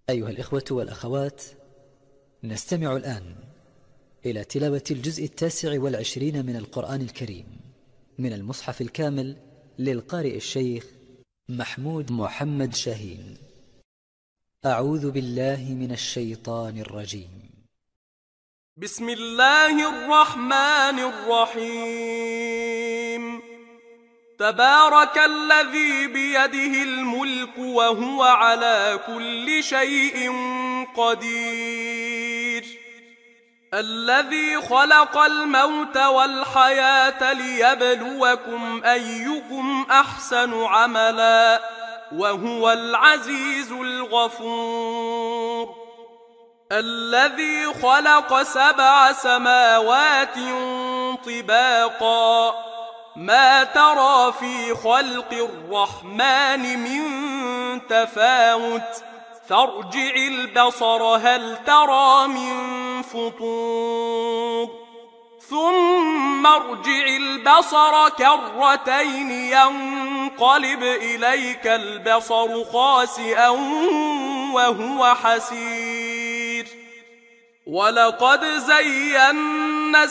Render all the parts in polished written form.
أيها الإخوة والأخوات، نستمع الآن إلى تلاوة الجزء 29 من القرآن الكريم من المصحف الكامل للقارئ الشيخ محمود محمد شاهين. أعوذ بالله من الشيطان الرجيم. بسم الله الرحمن الرحيم. تبارك الذي بيده الملك وهو على كل شيء قدير، الذي خلق الموت والحياة ليبلوكم أيكم أحسن عملا وهو العزيز الغفور، الذي خلق 7 سماوات طباقا ما ترى في خلق الرحمن من تفاوت فارجع البصر هل ترى من فطور، ثم ارجع البصر كرتين ينقلب إليك البصر خاسئا وهو حسير، ولقد زينا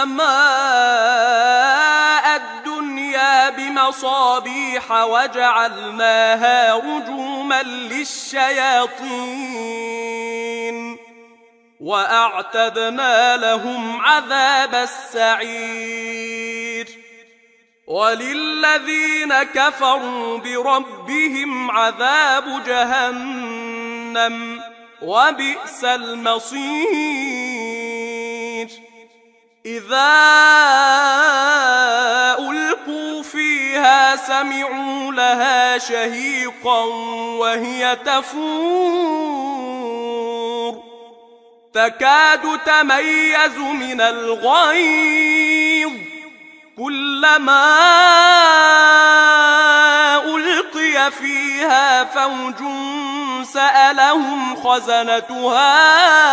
السماء الدنيا بمصابيح وجعلناها رجوما للشياطين وأعتدنا لهم عذاب السعير، وللذين كفروا بربهم عذاب جهنم وبئس المصير. إذا ألقوا فيها سمعوا لها شهيقا وهي تفور تكاد تميز من الغيظ، كلما ألقي فيها فوج سألهم خزنتها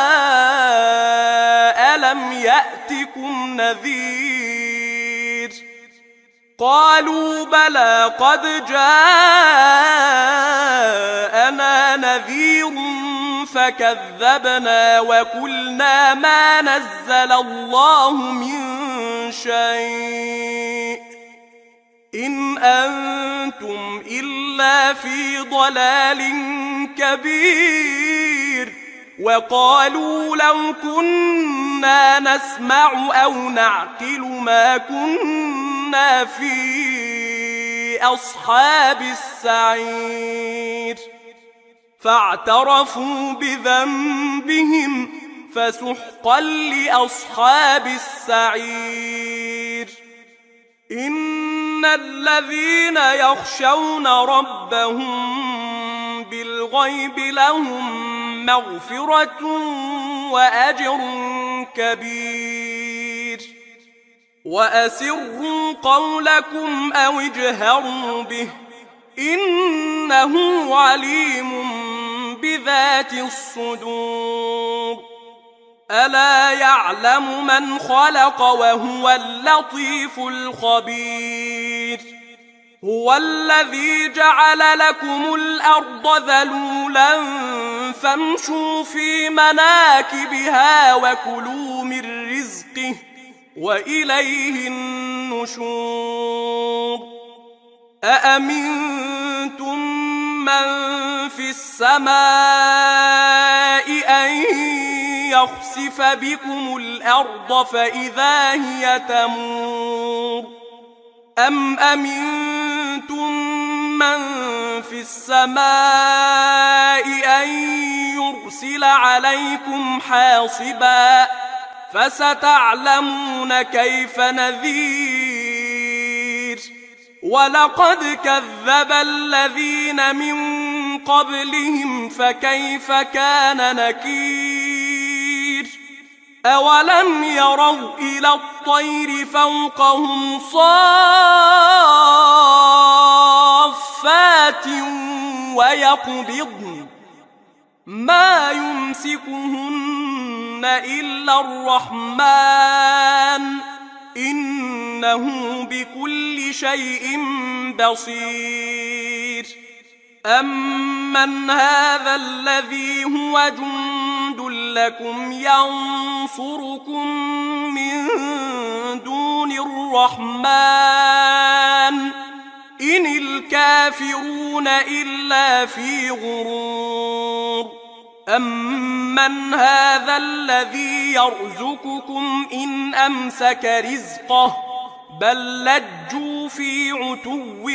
ألم يأتكم نذير، قالوا بلى قد جاءنا نذير فكذبنا وقلنا ما نزل الله من شيء إن أنتم إلا في ضلال كبير، وقالوا لو كنا نسمع أو نعقل ما كنا في أصحاب السعير، فاعترفوا بذنبهم فسحقا لأصحاب السعير. إن الذين يخشون ربهم بالغيب لهم مغفرة وأجر كبير، وأسروا قولكم أو اجهروا به إنه عليم بذات الصدور، ألا يعلم من خلق وهو اللطيف الخبير، هو الذي جعل لكم الأرض ذلولا فامشوا في مناكبها وكلوا من رزقه وإليه النشور. أأمنتم من في السماء أن يخسف بكم الأرض فإذا هي تمور، أم أمنتم من في السماء أن يرسل عليكم حاصبا فستعلمون كيف نذير، ولقد كذب الذين من قبلهم فكيف كان نكير، أولم يروا إلى الطير فوقهم صافات ويقبضن ما يمسكهن إلا الرحمن إنه بكل شيء بصير. أَمَّنْ هَذَا الَّذِي هُوَ جُندٌ لَكُمْ يَنصُرُكُم مِّن دُونِ الرَّحْمَٰنِ إِنِ الْكَافِرُونَ إِلَّا فِي غُرُورٍ أَمَّنْ هَذَا الَّذِي يَرْزُقُكُمْ إِنْ أَمْسَكَ رِزْقَهُ بَل لَّجُّوا فِي عُتُوٍّ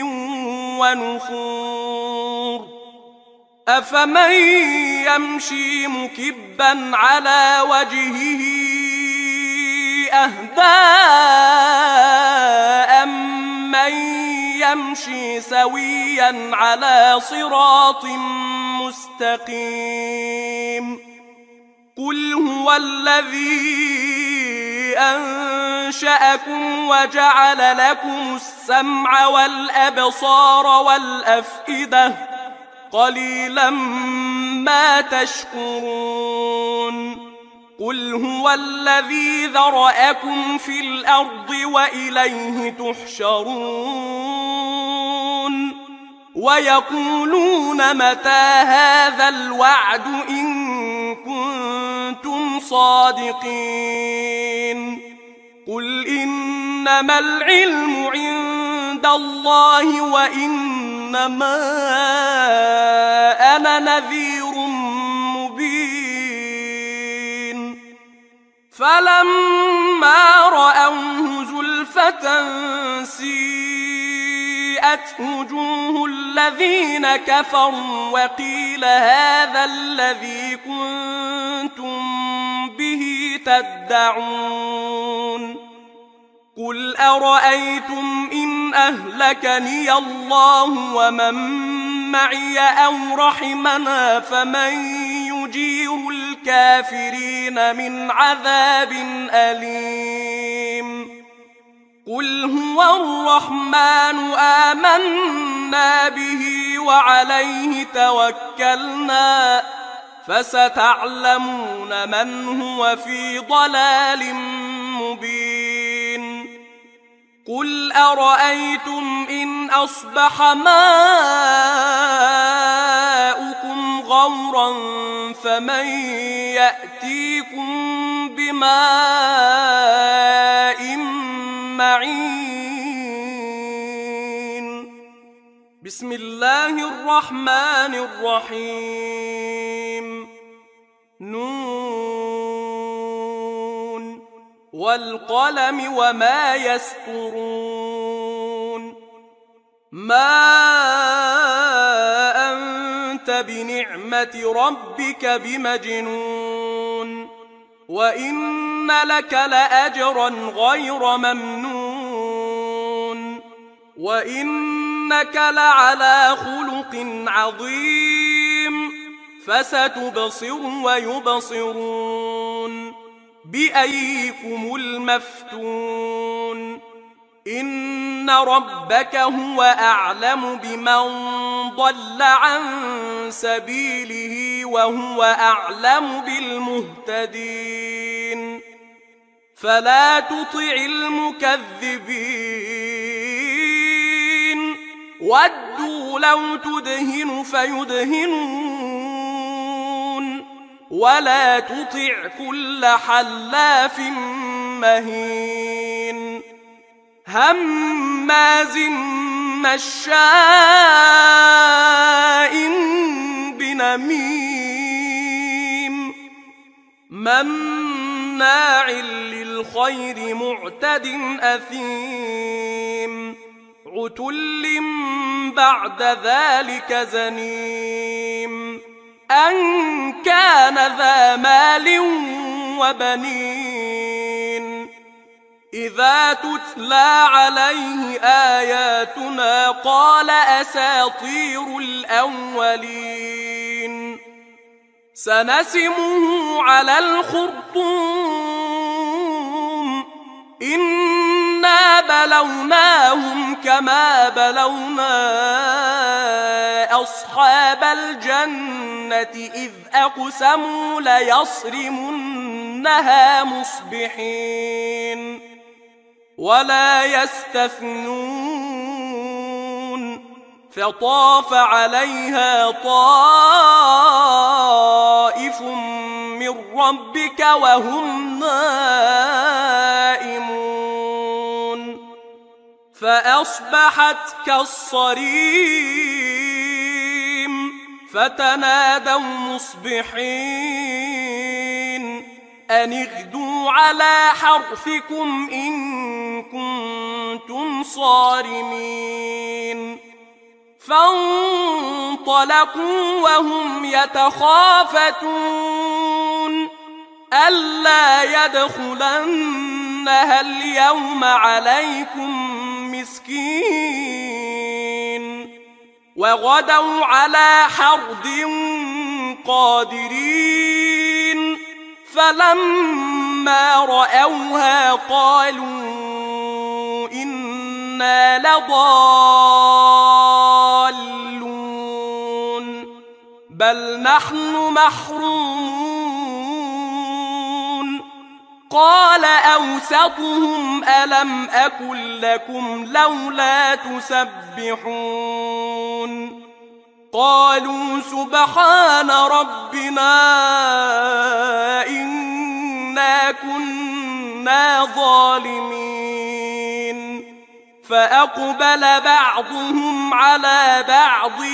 وَنُفُورٍ أَفَمَن يَمْشِي مُكِبًّا عَلَى وَجْهِهِ أَهْدَىٰ أَمَّن يَمْشِي سَوِيًّا عَلَى صِرَاطٍ مُّسْتَقِيمٍ قُلْ هُوَ الَّذِي أَنشَأَكُمْ وَجَعَلَ لَكُمُ السَّمْعَ وَالْأَبْصَارَ وَالْأَفْئِدَةَ قَلِيلًا مَا تَشْكُرُونَ قُلْ هُوَ الَّذِي ذَرَأَكُمْ فِي الْأَرْضِ وَإِلَيْهِ تُحْشَرُونَ وَيَقُولُونَ مَتَىٰ هَٰذَا الْوَعْدُ إِن كُنتُمْ صَادِقِينَ قُلْ إِنَّمَا الْعِلْمُ عِندَ اللَّهِ وَإِنَّمَا أَنَا نَذِيرٌ مُّبِينٌ فَلَمَّا رَأَوْهُ زُلْفَةً سِيئَتْ وُجُوهُ الَّذِينَ كَفَرُوا وَقِيلَ هَٰذَا الَّذِي كُنتُم بِهِ تَدَّعُونَ قُلْ أَرَأَيْتُمْ إِنْ أَهْلَكَنِيَ اللَّهُ وَمَن مَّعِيَ أَوْ رَحِمَنَا فَمَن يُجِيرُ الْكَافِرِينَ مِنْ عَذَابٍ أَلِيمٍ قُلْ هُوَ الرَّحْمَٰنُ آمَنَّا بِهِ وَعَلَيْهِ تَوَكَّلْنَا فَسَتَعْلَمُونَ مَنْ هُوَ فِي ضَلَالٍ مُّبِينٍ قُلْ أَرَأَيْتُمْ إِنْ أَصْبَحَ مَاؤُكُمْ غَوْرًا فَمَن يَأْتِيكُم بِمَاءٍ معين بسم الله الرحمن الرحيم نون والقلم وما يسطرون ما أنت بنعمة ربك بمجنون وإن لك لأجرا غير ممنون وإنك لعلى خلق عظيم فستبصر ويبصرون بأيكم المفتون إن ربك هو أعلم بمن ضل عن سبيله وهو أعلم بالمهتدين فلا تطع المكذبين ودوا لو تدهن فيدهنون ولا تطع كل حلاف مهين هماز مشاء بنميم مناع للخير معتد أثيم عتل بعد ذلك زنيم أن كان ذا مال وبنين إذا تتلى عليه آياتنا قال أساطير الأولين سنسمه على الخرطوم إنا بلوناهم كما بلونا أصحاب الجنة إذ أقسموا ليصرمنها مصبحين ولا يستثنون فطاف عليها طائف من ربك وهم نائمون فأصبحت كالصريم فتنادوا مصبحين أن اغدوا على حرثكم إن كنتم صارمين فانطلقوا وهم يتخافتون ألا يدخلنها اليوم عليكم مسكين وغدوا على حرد قادرين فلما رأوها قالوا إنا لضالون بل نحن محرومون قال أوسطهم ألم أقل لكم لولا تسبحون قالوا سبحان ربنا إنا كنا ظالمين فأقبل بعضهم على بعض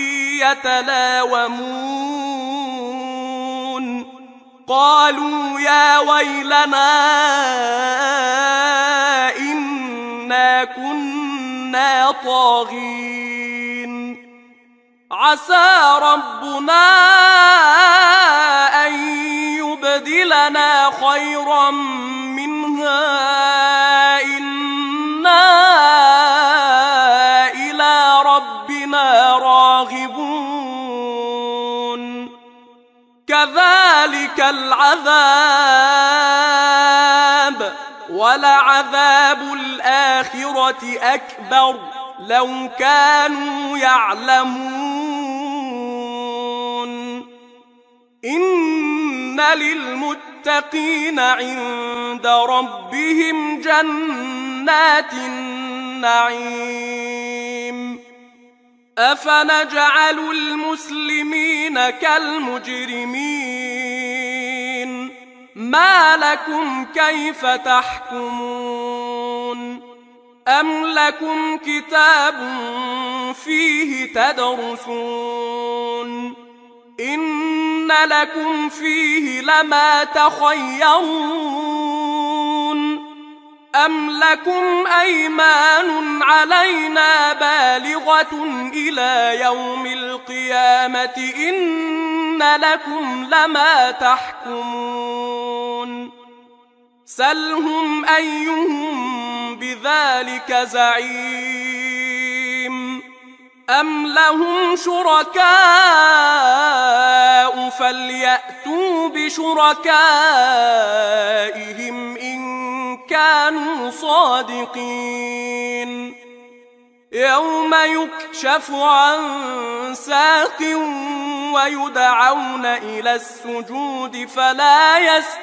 يتلاومون قالوا يا ويلنا إنا كنا طاغين عسى ربنا أن يبدلنا خيرا منها إنا إلى ربنا راغبون كذلك العذاب ولعذاب الآخرة أكبر لو كانوا يعلمون إن للمتقين عند ربهم جنات النعيم أفنجعل المسلمين كالمجرمين ما لكم كيف تحكمون أم لكم كتاب فيه تدرسون إن لكم فيه لما تخيرون أم لكم أيمان علينا بالغة إلى يوم القيامة إن لكم لما تحكمون سلهم أيهم بذلك زعيم أم لهم شركاء فليأتوا بشركائهم إن كانوا صادقين يوم يكشف عن ساق ويدعون إلى السجود فلا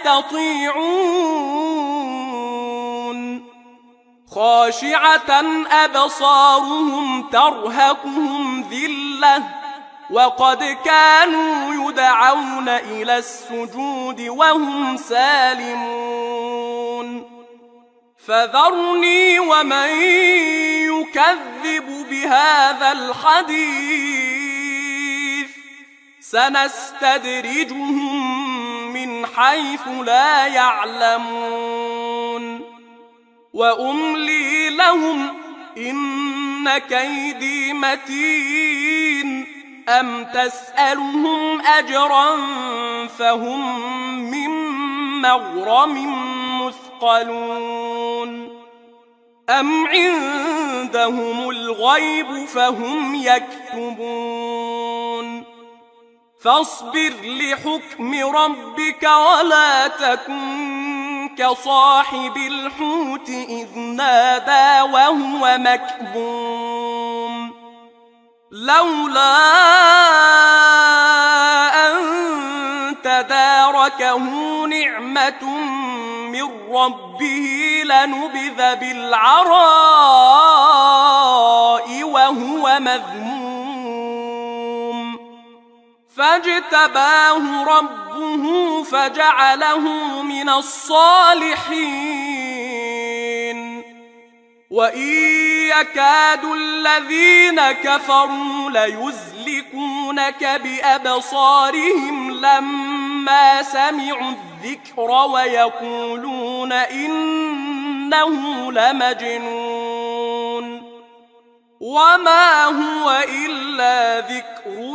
يستطيعون خاشعة أبصارهم ترهقهم ذلة وقد كانوا يدعون إلى السجود وهم سالمون فذرني ومن يكذب بهذا الحديث سنستدرجهم من حيث لا يعلمون وأملي لهم إن كيدي متين أم تسألهم أجرا فهم من مغرم مثقلون أم عندهم الغيب فهم يكتبون فاصبر لحكم ربك ولا تكن كصاحب الحوت إذ نادى وهو مكظوم لولا أن تداركه نعمة من ربه لنبذ بالعراء وهو مذموم فاجتباه ربه فجعله من الصالحين وإن يكاد الذين كفروا ليزلقونك بأبصارهم لما سمعوا الذكر ويقولون إنه لمجنون وما هو إلا ذكر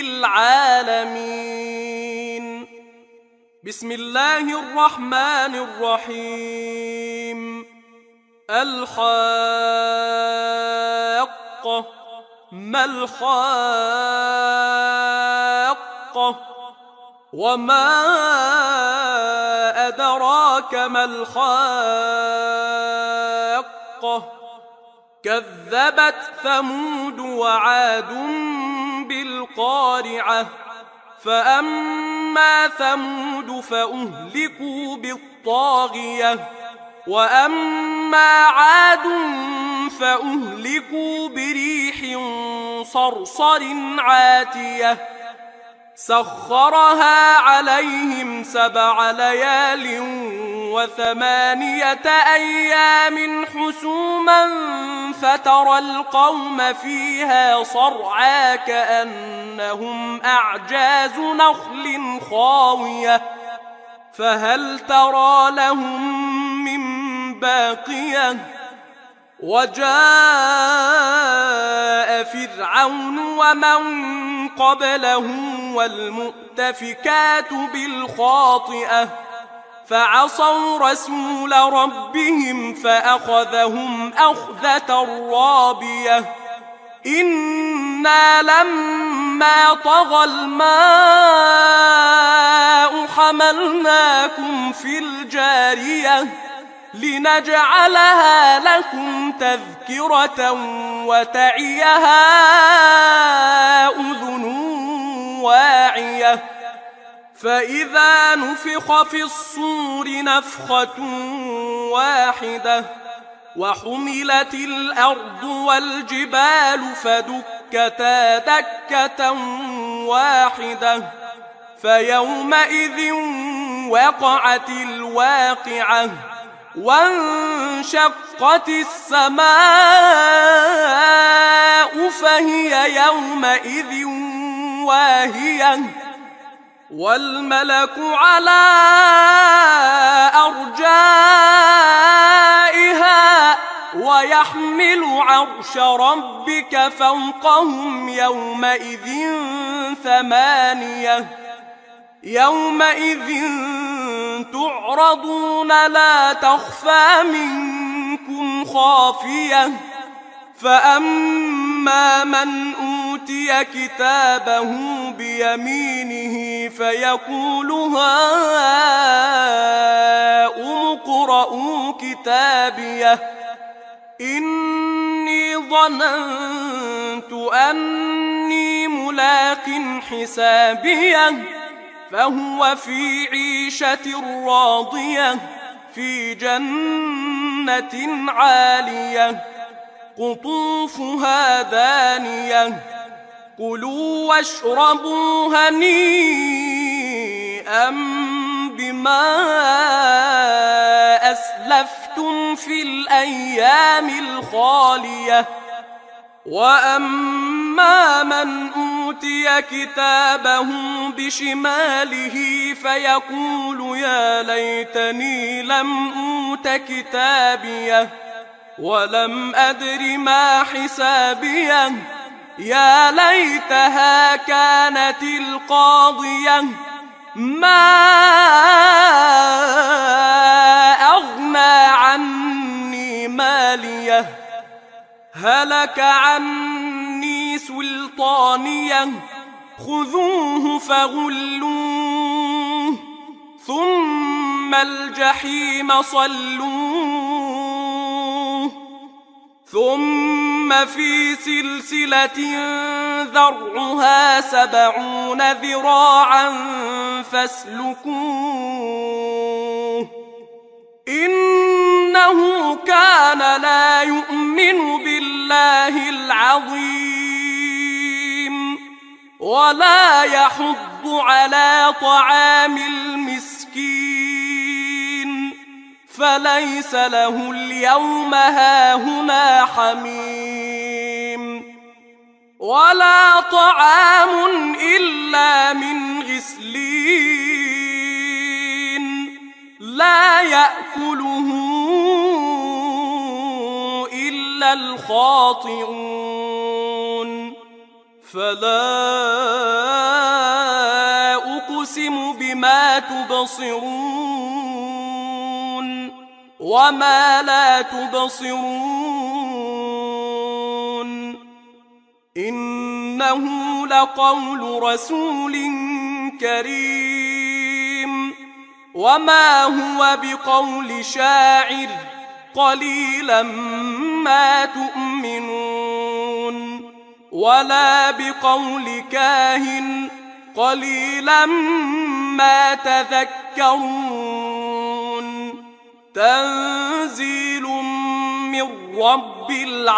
للعالمين. بسم الله الرحمن الرحيم. الحاقة ما الحاقة وما أدراك ما الحاقة كذبت ثمود وعاد بالقارعة فأما ثمود فأهلكوا بالطاغية وأما عاد فأهلكوا بريح صرصر عاتية سخرها عليهم 7 ليال و8 أيام حسوما فترى القوم فيها صرعى كأنهم أعجاز نخل خاوية فهل ترى لهم من باقية وجاء فرعون ومن قبله والمؤتفكات بالخاطئة فعصوا رسول ربهم فأخذهم أخذة رابية إنا لما طغى الماء حملناكم في الجارية لنجعلها لكم تذكرة وتعيها أذن واعية فإذا نفخ في الصور نفخة واحدة وحملت الأرض والجبال فدكتا دكة واحدة فيومئذ وقعت الواقعة وانشقت السماء فهي يومئذ واهية والملك على أرجائها ويحمل عرش ربك فوقهم يومئذ 8 يومئذ تعرضون لا تخفى منكم خافية فأما من أوتي كتابه بيمينه فيقول هاؤم اقرءوا كتابيه إني ظننت أني ملاق حسابيه فهو في عيشة راضية في جنة عالية قطوفها دانية كلوا واشربوا هنيئا بما أسلفتم في الأيام الخالية وأما من أوتي كتابه بشماله فيقول يا ليتني لم أوت كتابيه ولم أدر ما حسابيه يا ليتها كانت القاضية ما أغنى عني ماليه هلك عني سلطانيه خذوه فغلوه ثم الجحيم صلوه ثم في سلسلة ذرعها 70 ذراعا فاسلكوه إنه كان لا يؤمن بالله العظيم ولا يحض على طعام المسكين فليس له اليوم هاهنا حميم ولا طعام إلا من غسلين لا يأكله إلا الخاطئون فلا أقسم بما تبصرون وما لا تبصرون إنه لقول رسول كريم وما هو بقول شاعر قليلا ما تؤمنون ولا بقول كاهن قليلا ما تذكرون تنزيل من رب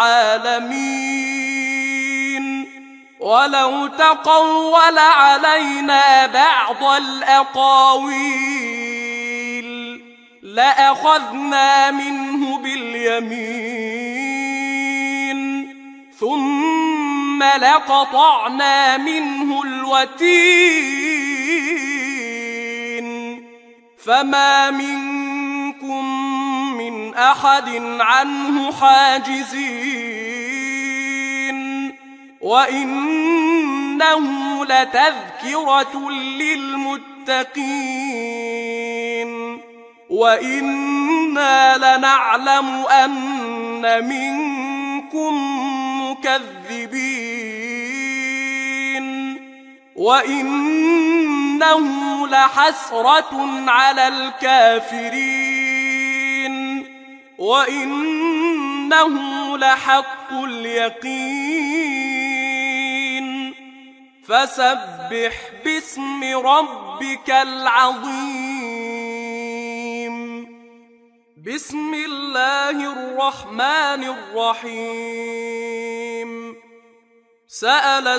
العالمين ولو تقول علينا بعض الأقاويل لأخذنا منه باليمين ثم لقطعنا منه الوتين فما منكم من أحد عنه حاجزين وإنه لتذكرة للمتقين وإنا لنعلم أن منكم مكذبين وإنه لحسرة على الكافرين وإنه لحق اليقين فسبح باسم ربك العظيم بسم الله الرحمن الرحيم سأل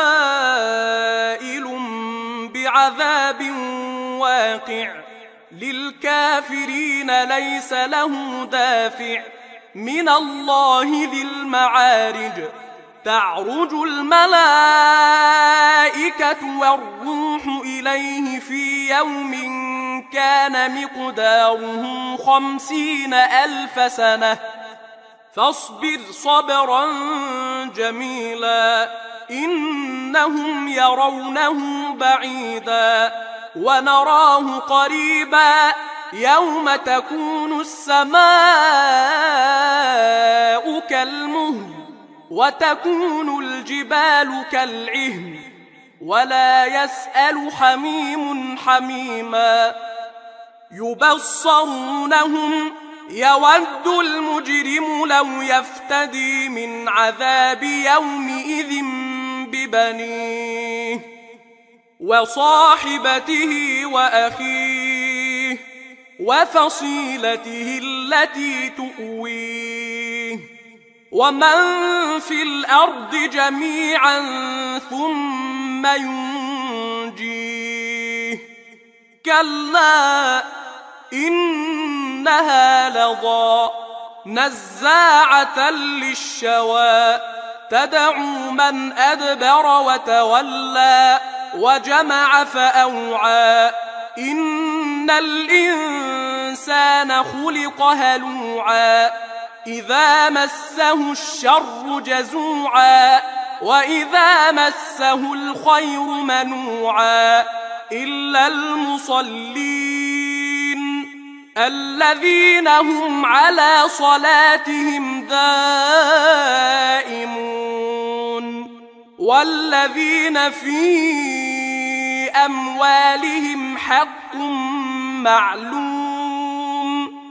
سائل بعذاب واقع للكافرين ليس له دافع من الله ذي المعارج تعرج الملائكة والروح إليه في يوم كان مقداره 50,000 سنة فاصبر صبرا جميلا إنهم يرونه بعيدا ونراه قريبا يوم تكون السماء كالمهل وتكون الجبال كالعهن ولا يسأل حميم حميما يبصرونهم يود المجرم لو يفتدي من عذاب يومئذ ببنيه وصاحبته وأخيه وفصيلته التي تؤويه ومن في الأرض جميعا ثم ينجيه كلا إنها لظى نزاعة للشوى تدعو من أدبر وتولى وجمع فأوعى إن الإنسان خلق هلوعا إذا مسه الشر جزوعا وإذا مسه الخير منوعا إلا المصلين الذين هم على صلاتهم دائمون والذين في أموالهم حق معلوم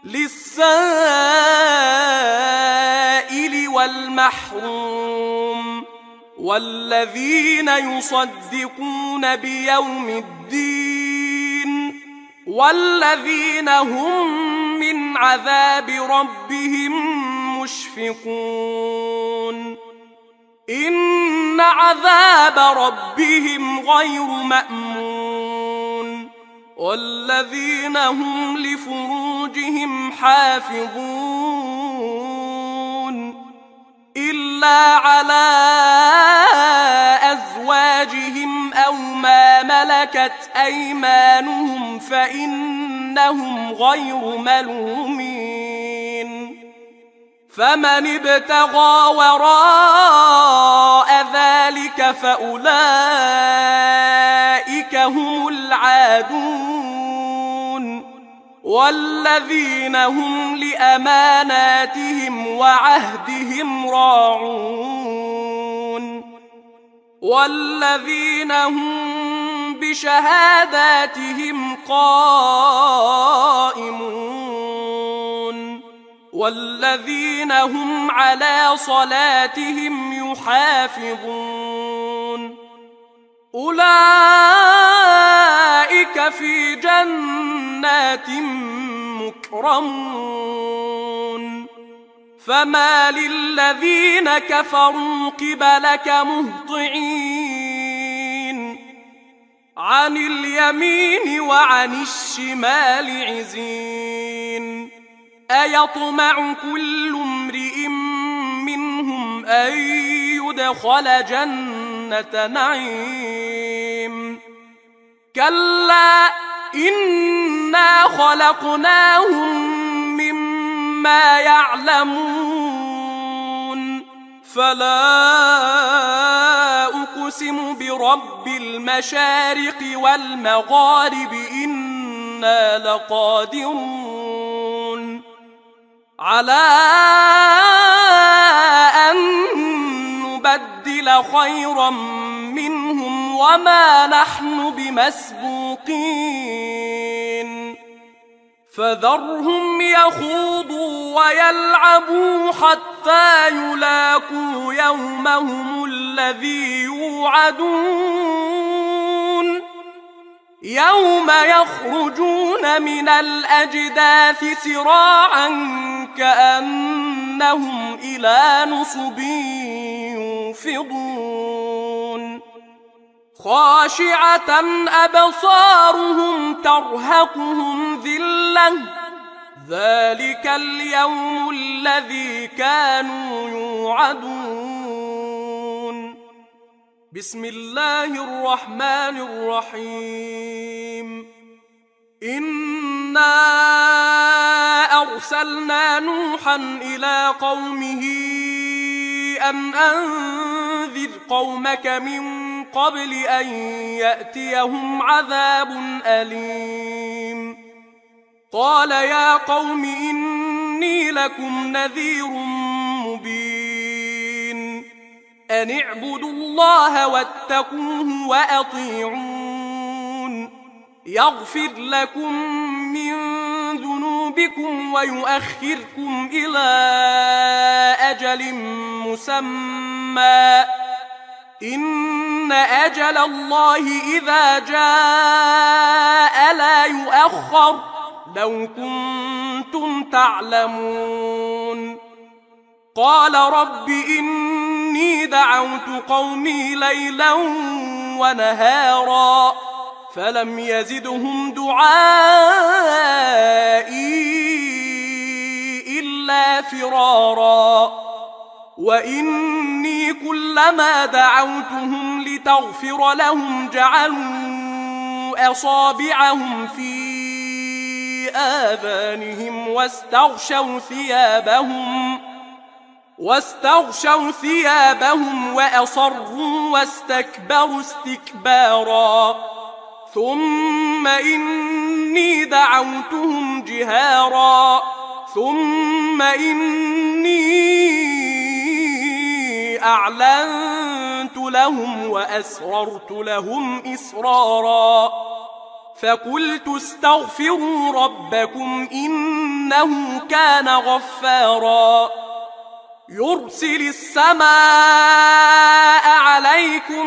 للسائل والمحروم والذين يصدقون بيوم الدين والذين هم عذاب ربهم مشفقون إن عذاب ربهم غير مأمون والذين هم لفروجهم حافظون إلا على أزواجهم أو ما ملكت أيمانهم فإنهم غير ملومين فمن ابتغى وراء ذلك فأولئك هم العادون والذين هم لأماناتهم وعهدهم راعون والذين هم بشهاداتهم قائمون والذين هم على صلاتهم يحافظون أولئك في جنات مكرمون فما للذين كفروا قبلك مهطعين عن اليمين وعن الشمال عزين أيطمع كل امرئ منهم أن يدخل جنة نعيم كلا إنا خلقناهم مما يعلمون فلا أقسم برب المشارق والمغارب إنا لقادرون على أن نبدل خيرا منهم وما نحن بمسبوقين فذرهم يخوضوا ويلعبوا حتى يلاقوا يومهم الذي يوعدون يوم يخرجون من الأجداث سراعا كأنهم إلى نصب يوفضون خاشعة أبصارهم ترهقهم ذلة ذلك اليوم الذي كانوا يوعدون بسم الله الرحمن الرحيم إنا أرسلنا نوحا إلى قومه أن أنذر قومك من قبل أن يأتيهم عذاب أليم قال يا قوم إني لكم نذير مبين أن اعبدوا الله واتقوه وأطيعون يغفر لكم من ذنوبكم ويؤخركم إلى أجل مسمى إن أجل الله إذا جاء لا يؤخر لو كنتم تعلمون قال رب إني دعوت قومي ليلا ونهارا فلم يزدهم دعائي إلا فرارا وإني كلما دعوتهم لتغفر لهم جعلوا أصابعهم في آذانهم واستغشوا ثيابهم وأصروا واستكبروا استكبارا ثم إني دعوتهم جهارا ثم إني أعلنت لهم وأسررت لهم إسرارا فقلت استغفروا ربكم إنه كان غفارا يرسل السماء عليكم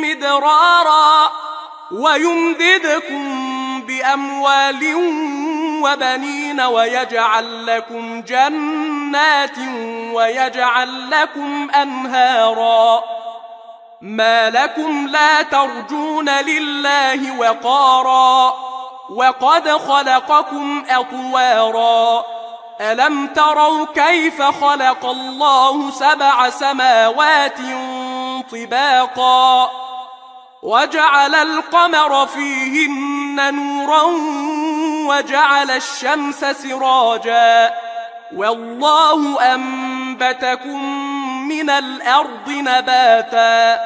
مدرارا ويمددكم بأموال وبنين ويجعل لكم جنات ويجعل لكم أنهارا ما لكم لا ترجون لله وقارا وقد خلقكم أطوارا ألم تروا كيف خلق الله 7 سماوات طباقا وجعل القمر فيهن نورا وجعل الشمس سراجا والله أنبتكم من الأرض نباتا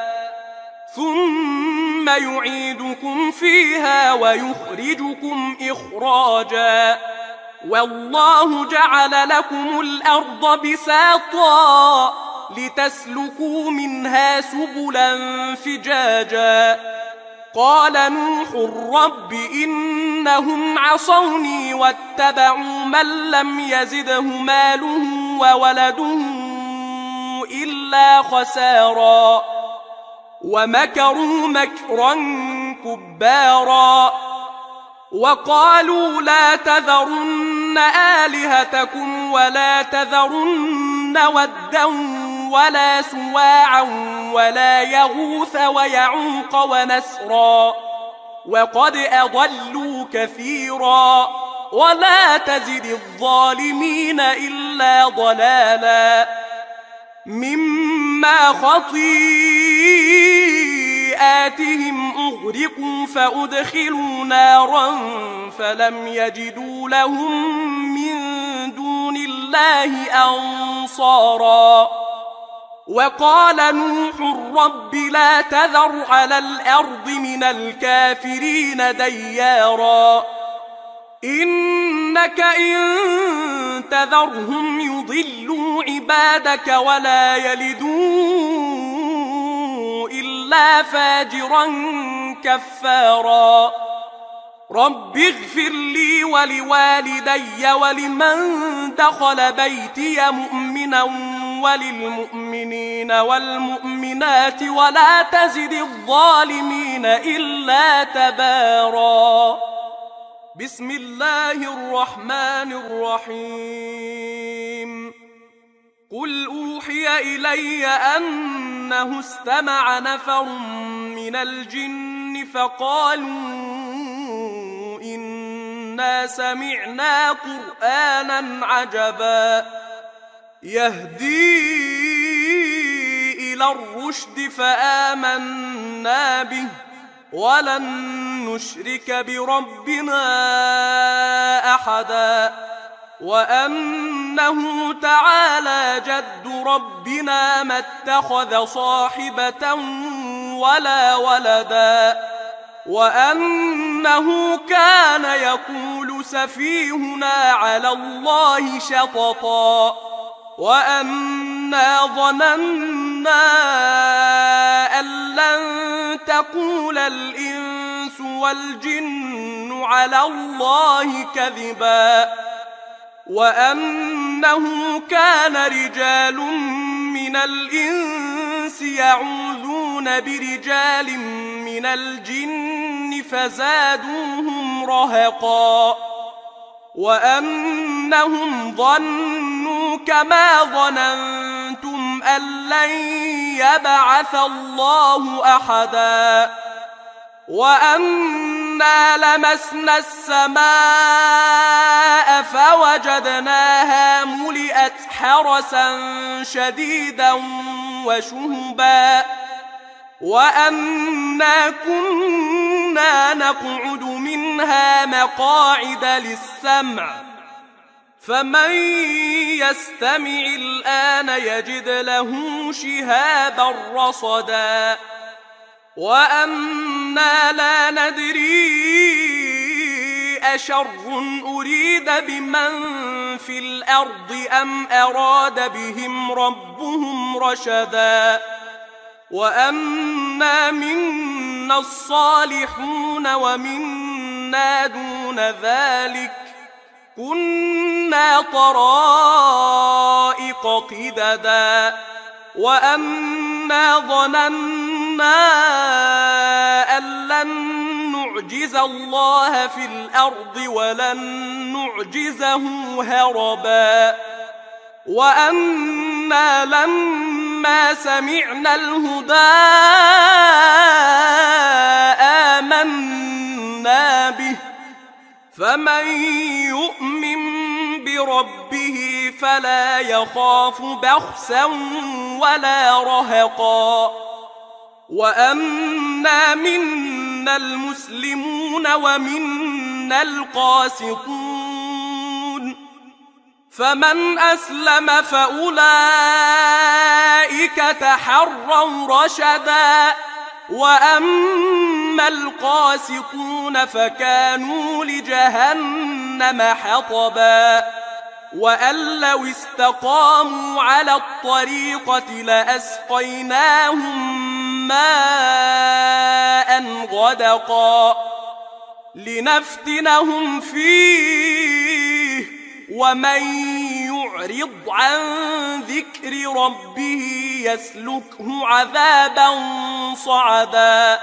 ثم يعيدكم فيها ويخرجكم إخراجا والله جعل لكم الأرض بساطا لتسلكوا منها سبلا فجاجا قال نوح رب إنهم عصوني واتبعوا من لم يزده ماله وولده إلا خسارا ومكروا مكرا كبارا وقالوا لا تذرن آلهتكم ولا تذرن ودا ولا سواعا ولا يغوث ويعوق ونسرا وقد أضلوا كثيرا ولا تزد الظالمين إلا ضلالا مما خطيئاتهم أغرقوا فأدخلوا نارا فلم يجدوا لهم من دون الله أنصارا وقال نوح رب لا تذر على الأرض من الكافرين ديارا إنك إن تذرهم يضلوا عبادك ولا يلدوا إلا فاجرا كفارا رب اغفر لي ولوالدي ولمن دخل بيتي مؤمنا وللمؤمنين والمؤمنات ولا تزد الظالمين إلا تبارا بسم الله الرحمن الرحيم قل أوحي إلي أنه استمع نفر من الجن فقالوا إنا سمعنا قرآنا عجبا يهدي إلى الرشد فآمنا به ولن نشرك بربنا أحدا وأنه تعالى جد ربنا ما اتخذ صاحبة ولا ولدا وأنه كان يقول سفيهنا على الله شططا وأنا ظننا أن لن تقول الإنس والجن على الله كذبا وأنه كان رجال من الإنس يعوذون برجال من الجن فزادوهم رهقا وأنهم ظنوا كما ظننتم أن لن يبعث الله أحدا وأنا لمسنا السماء فوجدناها ملئت حرسا شديدا وشهبا وأنا كنا نقعد منها مقاعد للسمع فمن يستمع الآن يجد له شهابا رصدا وأنا لا ندري أشر أريد بمن في الأرض أم أراد بهم ربهم رشدا وأنا منا الصالحون ومنا دون ذلك كنا طرائق قددا وأنا ظننا أن لن نعجز الله في الأرض ولن نعجزه هربا وأنا لما سمعنا الهدى آمنا به فمن يؤمن بربه فلا يخاف بخسا ولا رهقا وأنا منا المسلمون ومنا القاسطون فمن أسلم فأولئك تحروا رشدا وأما القاسطون فكانوا لجهنم حطبا وأن لو استقاموا على الطريقة لأسقيناهم ماء غدقا لنفتنهم فيه ومن يعرض عن ذكر ربه يسلكه عذابا صعدا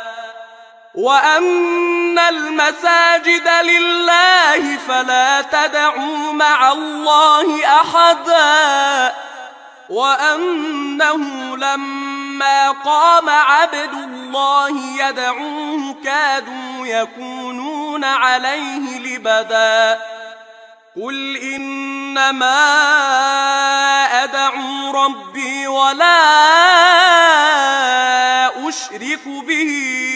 وأن المساجد لله فلا تدعوا مع الله أحدا وأنه لما قام عبد الله يدعوه كادوا يكونون عليه لبدا قل إنما أدعو ربي ولا أشرك به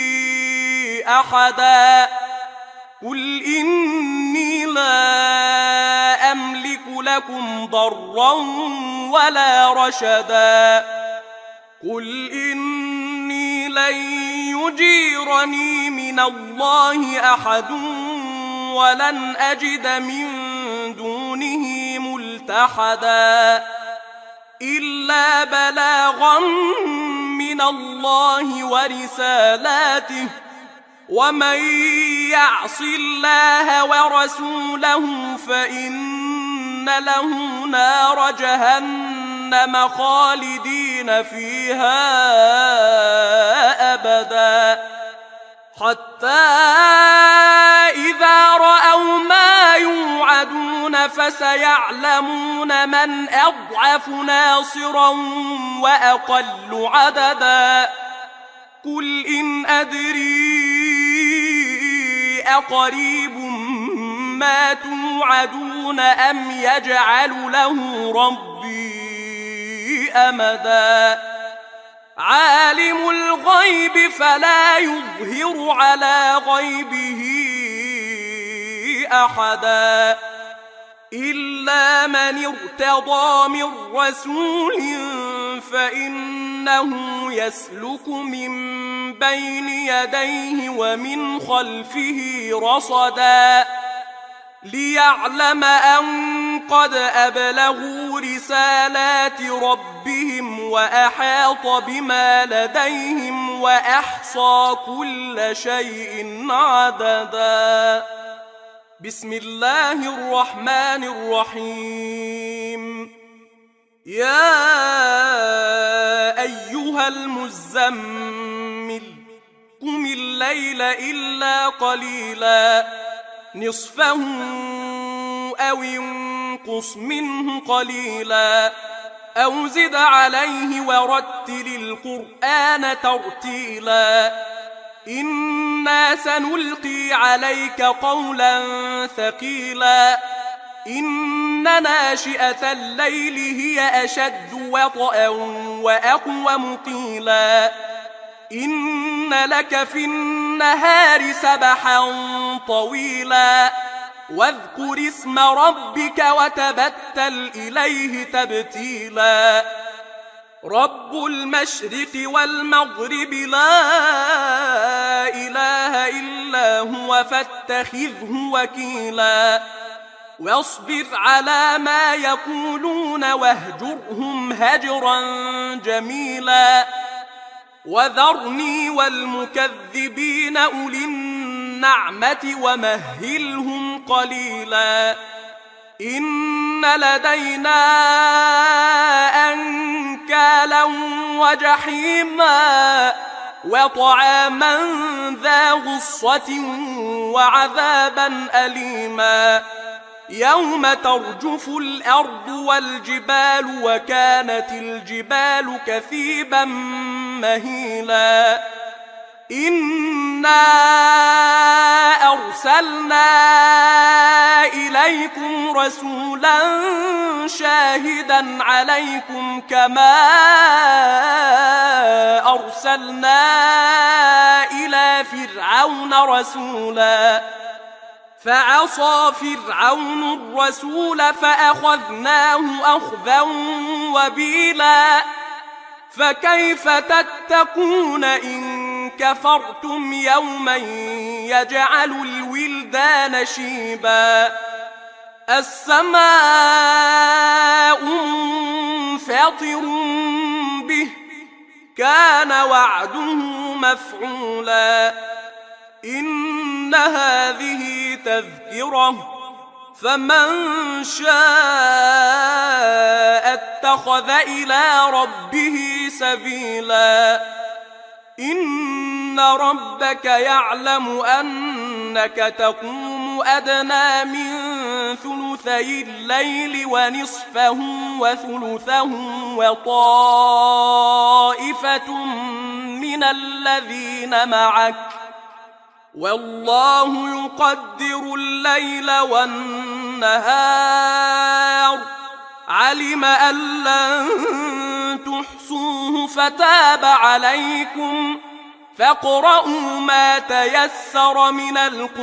أحدا قل إني لا أملك لكم ضرا ولا رشدا قل إني لن يجيرني من الله أحد ولن أجد من دونه ملتحدا إلا بلاغا من الله ورسالاته ومن يعص الله ورسوله فإن له نار جهنم خالدين فيها أبدا حتى إذا رأوا ما يوعدون فسيعلمون من أضعف ناصرا وأقل عددا قل إن أدري أقريب ما توعدون أم يجعل له ربي أمدا عالم الغيب فلا يظهر على غيبه أحدا إلا من ارتضى من رسول فإنه يسلك من بين يديه ومن خلفه رصدا ليعلم أن قد أبلغوا رسالات ربهم وأحاط بما لديهم وأحصى كل شيء عددا بسم الله الرحمن الرحيم يا أيها المزمل قم الليل إلا قليلا نصفه أو انقص منه قليلا أو زد عليه ورتل القرآن ترتيلا إنا سنلقي عليك قولا ثقيلا إن ناشئة الليل هي أشد وطئا وأقوم قيلا إن لك في النهار سبحا طويلا واذكر اسم ربك وتبتل إليه تبتيلا رب المشرق والمغرب لا إله إلا هو فاتخذه وكيلا واصبر على ما يقولون واهجرهم هجرا جميلا وذرني والمكذبين أولي النعمة ومهلهم قليلا إن لدينا أنكالا وجحيما وطعاما ذا غصة وعذابا أليما يوم ترجف الأرض والجبال وكانت الجبال كثيبا مهيلا إنا أرسلنا إليكم رسولا شاهدا عليكم كما أرسلنا إلى فرعون رسولا فعصى فرعون الرسول فأخذناه أخذا وبيلا فكيف تتقون إن كفرتم يوما يجعل الولدان شيبا السماء منفطر به كان وعده مفعولا إن هذه تذكرة فمن شاء اتخذ إلى ربه سبيلا إن ربك يعلم أنك تقوم أدنى من ثلثي الليل ونصفه وثلثه وطائفة من الذين معك والله يقدر الليل والنهار علم أن لن تحصوه فتاب عليكم فاقرؤوا ما تيسر من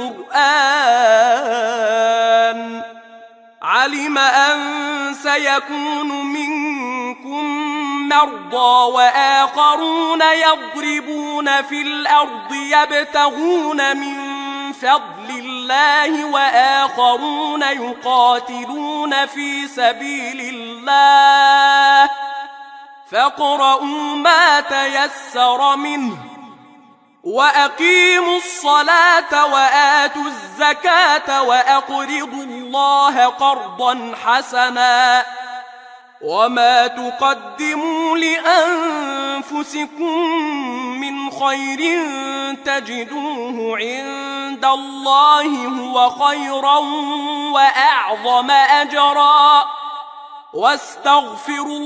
القرآن علم أن سيكون منكم مرضى وآخرون يضربون في الأرض يبتغون من فضل الله وآخرون يقاتلون في سبيل الله فاقرؤوا ما تيسر منه وأقيموا الصلاة وآتوا الزكاة وأقرضوا الله قرضا حسنا وما تقدموا لأنفسكم من خير تجدوه عند الله هو خيرا وأعظم أجرا واستغفروا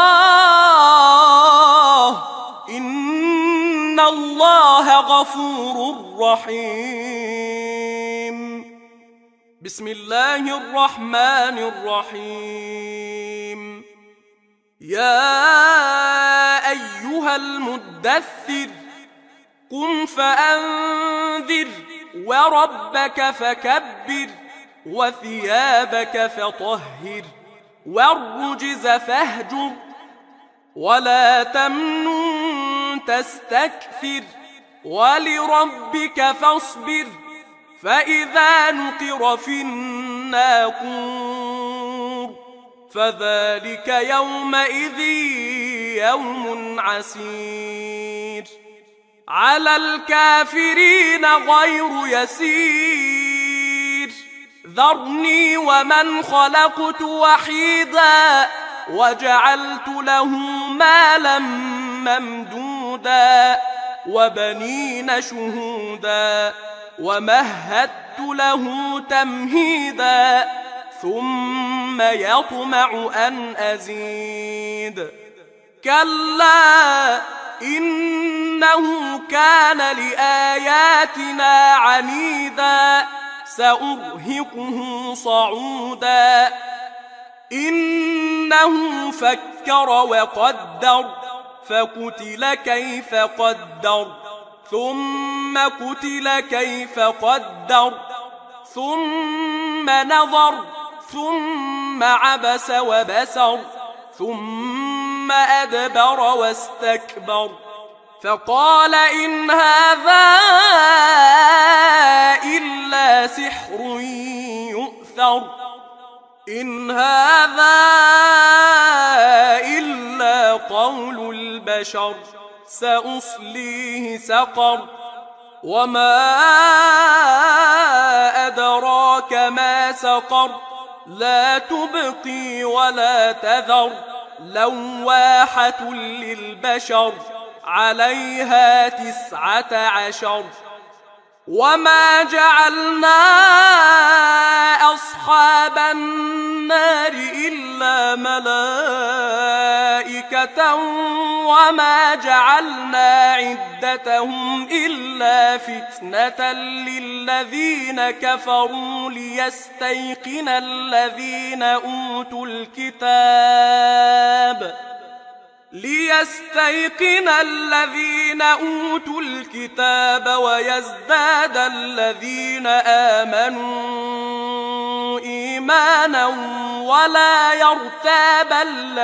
الله إن الله غفور رحيم بسم الله الرحمن الرحيم يا أيها المدثر قم فأنذر وربك فكبر وثيابك فطهر والرجز فاهجر ولا تمنن تستكثر ولربك فاصبر فإذا نقر في الناقور فذلك يومئذ يوم عسير على الكافرين غير يسير ذرني ومن خلقت وحيدا وجعلت له مالا ممدودا وبنين شهودا ومهدت له تمهيدا ثم يطمع أن أزيد كلا إنه كان لآياتنا عنيدا سأرهقه صعودا إنه فكر وقدر فقتل كيف قدر ثم قتل كيف قدر ثم نظر ثم عبس وبسر ثم أدبر واستكبر فقال إن هذا إلا سحر يؤثر إن هذا إلا قول البشر سأصليه سقر وما أدراك ما سقر لا تبقي ولا تذر لواحة للبشر عليها 19. وما جعلنا أصحاب النار إلا ملائكة وما جعلنا عدتهم إلا فتنة للذين كفروا ليستيقن الذين أوتوا الكتاب ويزداد الذين آمنوا إيمانا ولا يرتاب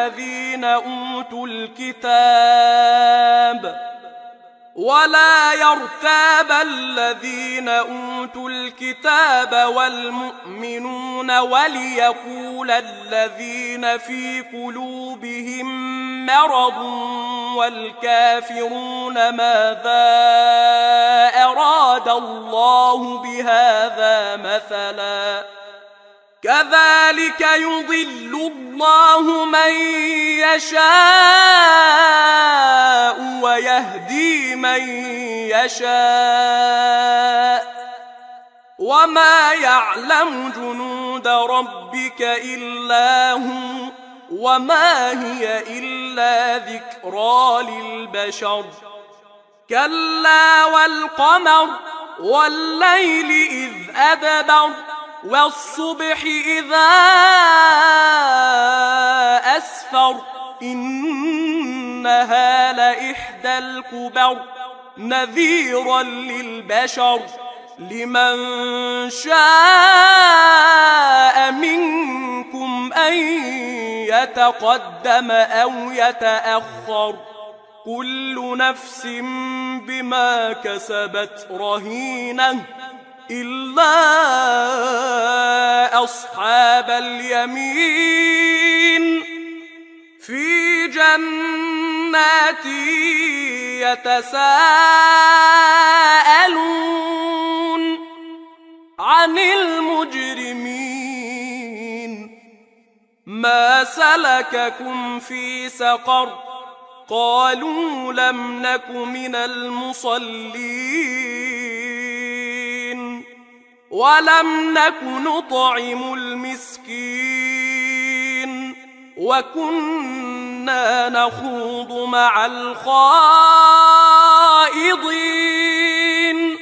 الذين أوتوا الكتاب والمؤمنون وليقول الذين في قلوبهم مرض والكافرون ماذا أراد الله بهذا مثلا كذلك يضل الله من يشاء ويهدي من يشاء وما يعلم جنود ربك إلا هو وما هي إلا ذكرى للبشر كلا والقمر والليل إذ أدبر والصبح إذا أسفر إنها لإحدى الكبر نذيرا للبشر لمن شاء منكم أن يتقدم أو يتأخر كل نفس بما كسبت رهينة إلا أصحاب اليمين في جنات يتساءلون عن المجرمين ما سلككم في سقر قالوا لم نك من المصلين ولم نك نطعم المسكين وكنا نخوض مع الخائضين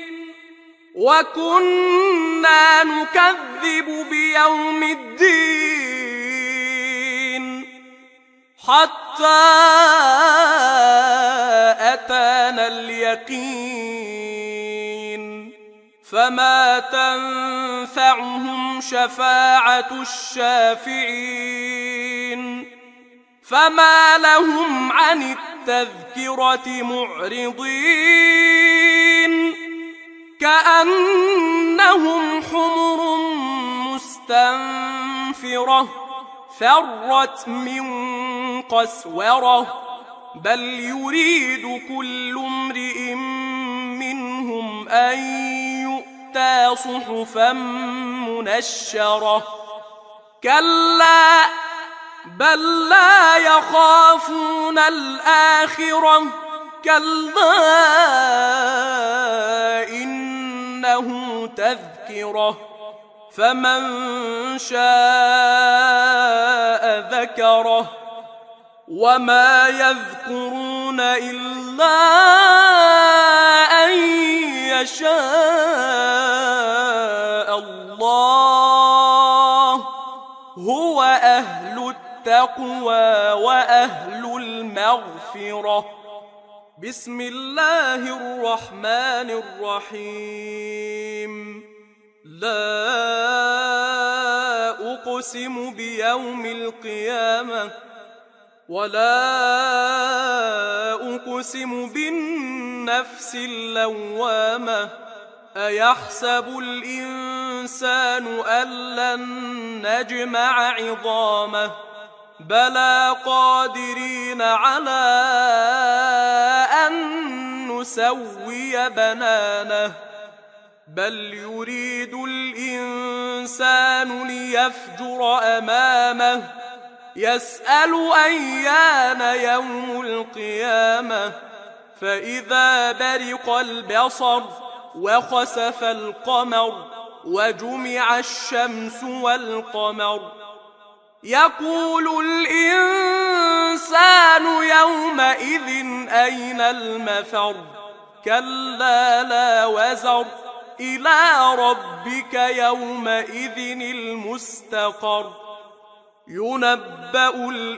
وكنا نكذب بيوم الدين حتى أتانا اليقين فما تنفعهم شفاعة الشافعين فما لهم عن التذكرة معرضين كأنهم حمر مستنفرة فرت من قسورة بل يريد كل امرئ منهم أن يؤتى صحفا منشرة كلا بل لا يخافون الآخرة كلا إنه تذكرة فمن شاء ذكره وما يذكرون إلا أن يشاء الله هو أهل التقوى وأهل المغفرة بسم الله الرحمن الرحيم لا أقسم بيوم القيامة ولا أقسم بالنفس اللوامة أيحسب الإنسان أن لن نجمع عظامه بلى قادرين على أن نسوي بنانه بل يريد الإنسان ليفجر أمامه يسأل أيان يوم القيامة فإذا برق البصر وخسف القمر وجمع الشمس والقمر يقول الإنسان يومئذ أين المفر كلا لا وزر إلى ربك يومئذ المستقر ينبأ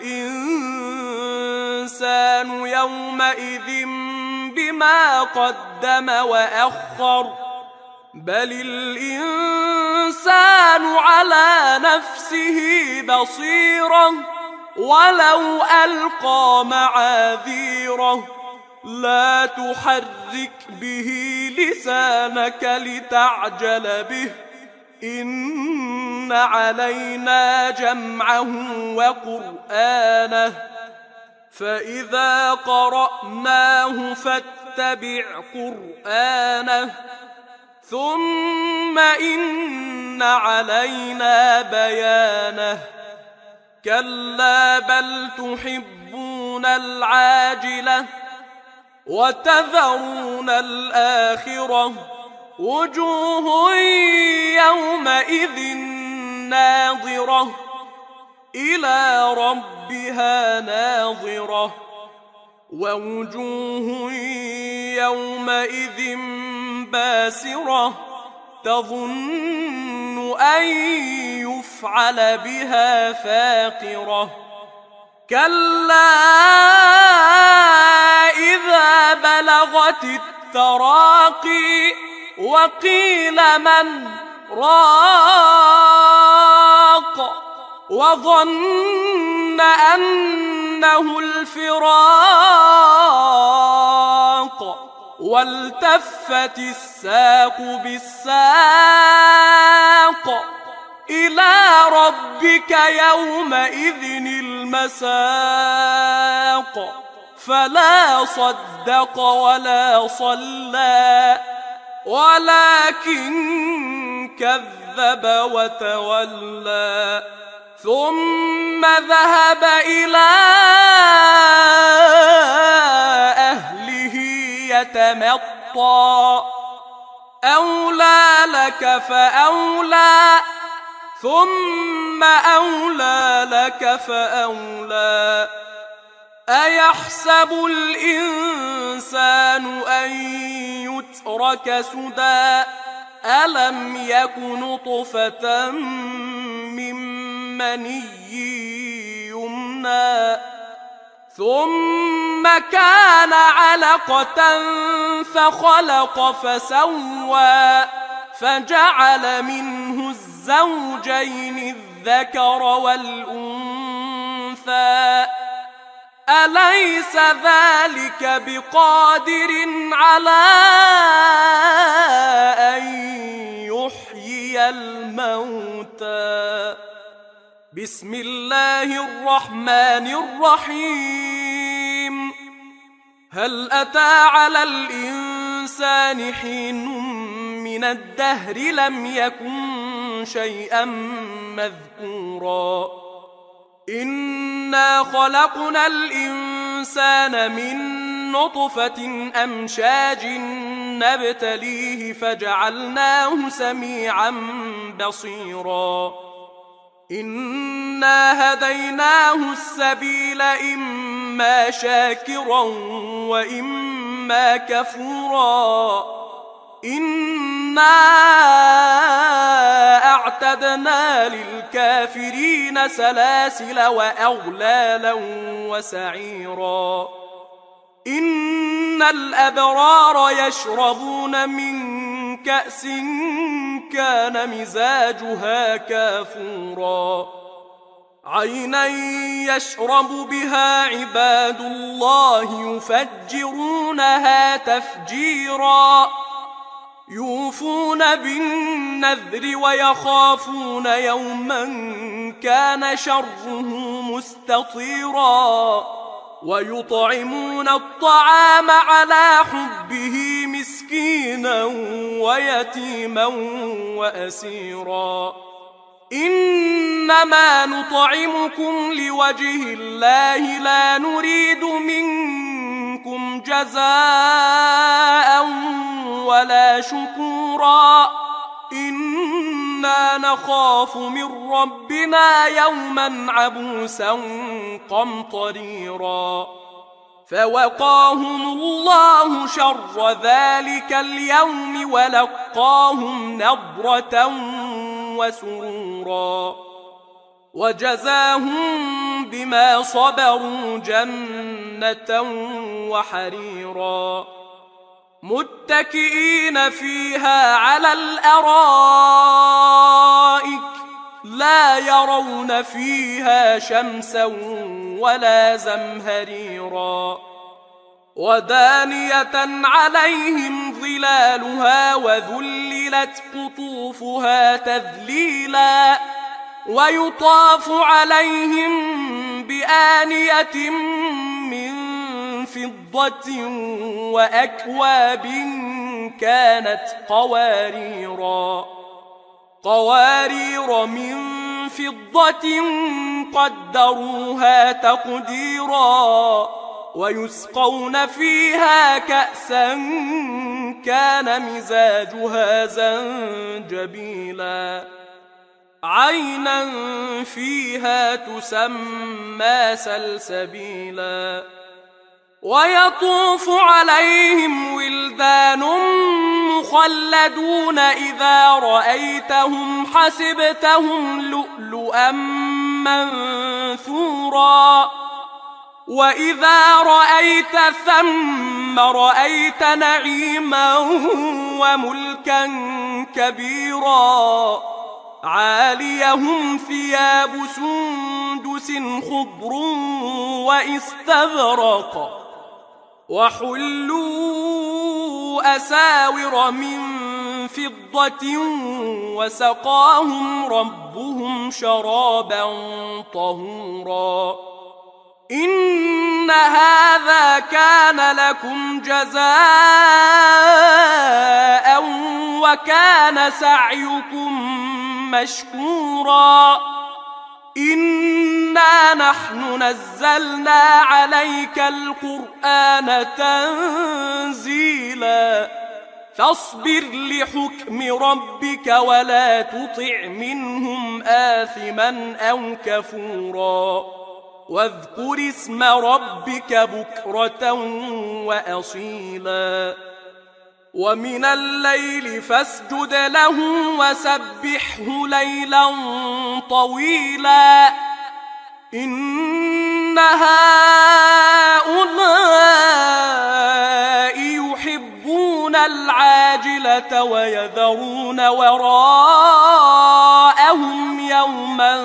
الإنسان يومئذ بما قدم وأخر بل الإنسان على نفسه بصيرة ولو ألقى معاذيره لا تحرك به لسانك لتعجل به إن علينا جمعه وقرآنه فإذا قرأناه فاتبع قرآنه ثم إن علينا بيانه كلا بل تحبون العاجلة وتذرون الآخرة وجوه يومئذ ناظرة إلى ربها ناظرة ووجوه يومئذ باسرة تظن أن يفعل بها فاقرة كلا إذا بلغت التراقي وقيل من راق وظن أنه الفراق والتفت الساق بالساق إلى ربك يومئذ المساق فلا صدق ولا صلى ولكن كذب وتولى ثم ذهب إلى أهله يتمطى أولى لك فأولى ثم أولى لك فأولى أيحسب الإنسان أن يترك سدى ألم يك نطفة من مني يمنى ثم كان علقة فخلق فسوى فجعل منه الزوجين الذكر والأنثى أليس ذلك بقادر على أن يحيي الموتى بسم الله الرحمن الرحيم هل أتى على الإنسان حين من الدهر لم يكن شيئا مذكورا إنا خلقنا الإنسان من نطفة أمشاج نبتليه فجعلناه سميعا بصيرا إنا هديناه السبيل إما شاكرا وإما كفورا إنا أعتدنا للكافرين سلاسل وأغلالا وسعيرا إن الأبرار يشربون من كأس كان مزاجها كافورا عينا يشرب بها عباد الله يفجرونها تفجيرا يوفون بالنذر ويخافون يوما كان شره مستطيرا ويطعمون الطعام على حبه مسكينا ويتيما وأسيرا إنما نطعمكم لوجه الله لا نريد منكم جزاء ولا شكورا إنا نخاف من ربنا يوما عبوسا قمطريرا فوقاهم الله شر ذلك اليوم ولقاهم نضرة وسرورا وجزاهم بما صبروا جنة وحريرا متكئين فيها على الأرائك لا يرون فيها شمسا ولا زمهريرا ودانية عليهم ظلالها وذللت قطوفها تذليلا ويطاف عليهم بآنية من فضة وأكواب كانت قوارير من فضة قدروها تقديرا ويسقون فيها كأسا كان مزاجها زنجبيلا عينا فيها تسمى سلسبيلا ويطوف عليهم ولدان مخلدون إذا رأيتهم حسبتهم لؤلؤا منثورا وإذا رأيت ثم رأيت نعيما وملكا كبيرا عاليهم ثياب سندس خضر واستبرق وحلوا أساور من فضة وسقاهم ربهم شرابا طهورا إن هذا كان لكم جزاء وكان سعيكم مشكورا إنا نحن نزلنا عليك القرآن تنزيلا فاصبر لحكم ربك ولا تطع منهم آثما أو كفورا واذكر اسم ربك بكرة وأصيلا ومن الليل فاسجد له وسبحه ليلا طويلا إن هؤلاء يحبون العاجلة ويذرون وراءهم يوما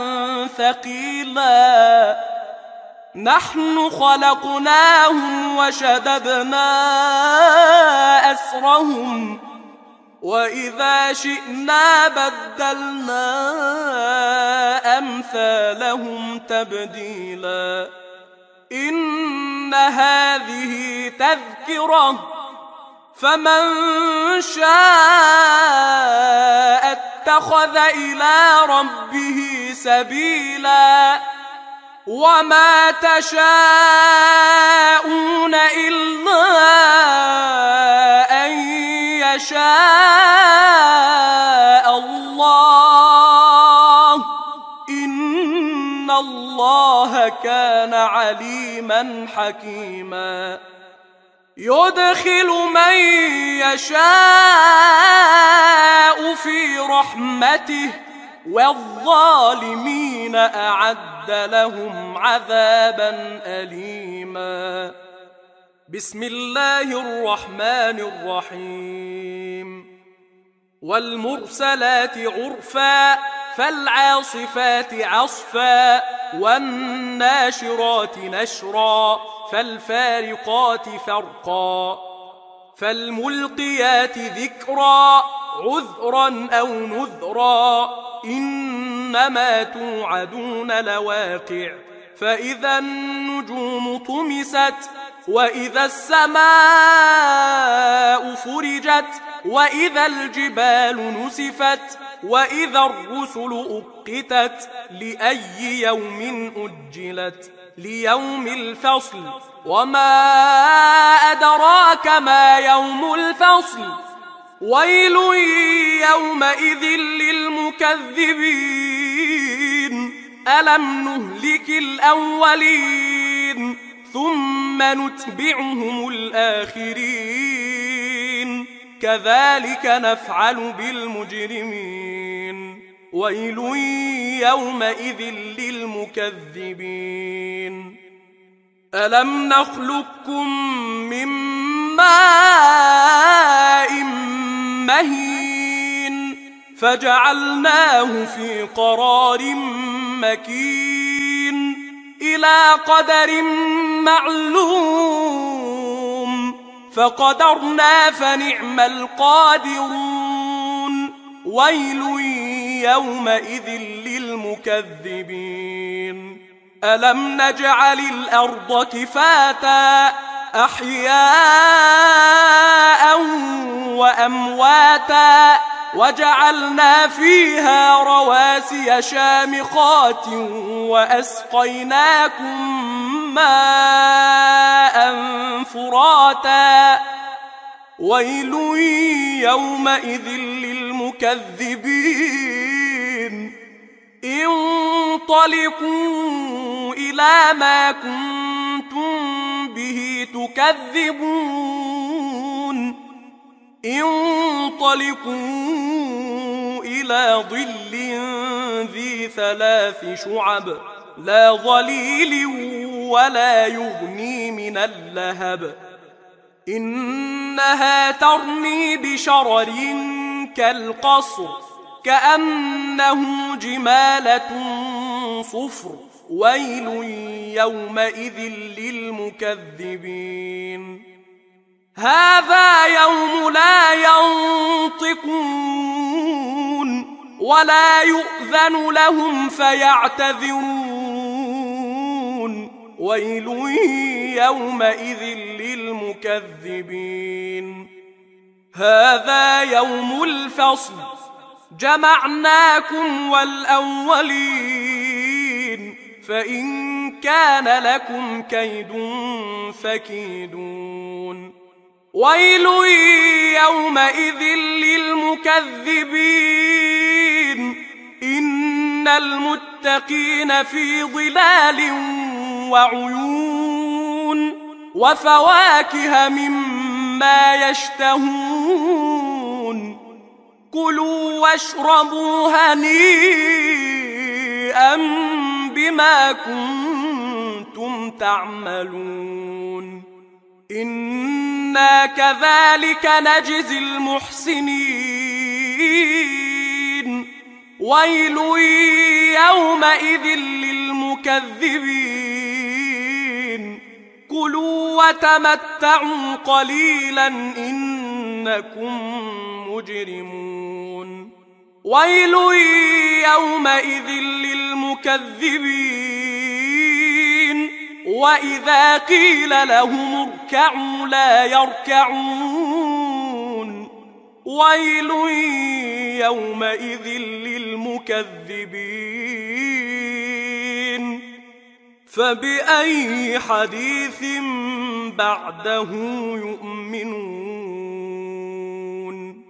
ثقيلا نحن خلقناهم وشددنا أسرهم وإذا شئنا بدلنا أمثالهم تبديلا إن هذه تذكرة فمن شاء اتخذ إلى ربه سبيلا وما تشاءون إلا أن يشاء الله إن الله كان عليما حكيما يدخل من يشاء في رحمته والظالمين أعد لهم عذابا أليما بسم الله الرحمن الرحيم والمرسلات عرفا فالعاصفات عصفا والناشرات نشرا فالفارقات فرقا فالملقيات ذكرا عذرا أو نذرا إنما توعدون لواقع فإذا النجوم طمست وإذا السماء فرجت وإذا الجبال نسفت وإذا الرسل أقتت لأي يوم أجلت ليوم الفصل وما أدراك ما يوم الفصل ويل يومئذ للمكذبين ألم نهلك الأولين ثم نتبعهم الآخرين كذلك نفعل بالمجرمين ويل يومئذ للمكذبين ألم نخلقكم من ماء مهين فجعلناه في قرار مكين إلى قدر معلوم فقدرنا فنعم القادرون ويل يومئذ للمكذبين ألم نجعل الأرض كفاتا أحياء وأمواتا وجعلنا فيها رواسي شامخات وأسقيناكم ماء فراتا ويل يومئذ للمكذبين انطلقوا إلى ما كنتم به تكذبون انطلقوا إلى ظل ذي 3 شعب لا ظليل ولا يغني من اللهب إنها ترمي بشرر كالقصر كأنه جمالة صفر ويل يومئذ للمكذبين هذا يوم لا ينطقون ولا يؤذن لهم فيعتذرون ويل يومئذ للمكذبين هذا يوم الفصل جمعناكم والأولين فإن كان لكم كيد فكيدون ويل يومئذ للمكذبين إن المتقين في ظلال وعيون وفواكه مما يشتهون كلوا واشربوا هنيئا بما كنتم تعملون إنا كذلك نجزي المحسنين ويل يومئذ للمكذبين كلوا وتمتعوا قليلا إنكم مجرمون ويل يومئذ للمكذبين وإذا قيل لهم اركعوا لا يركعون ويل يومئذ للمكذبين فبأي حديث بعده يؤمنون.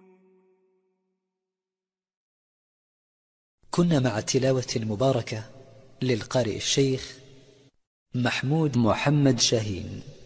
كنا مع التلاوة المباركة للقارئ الشيخ محمود محمد شاهين.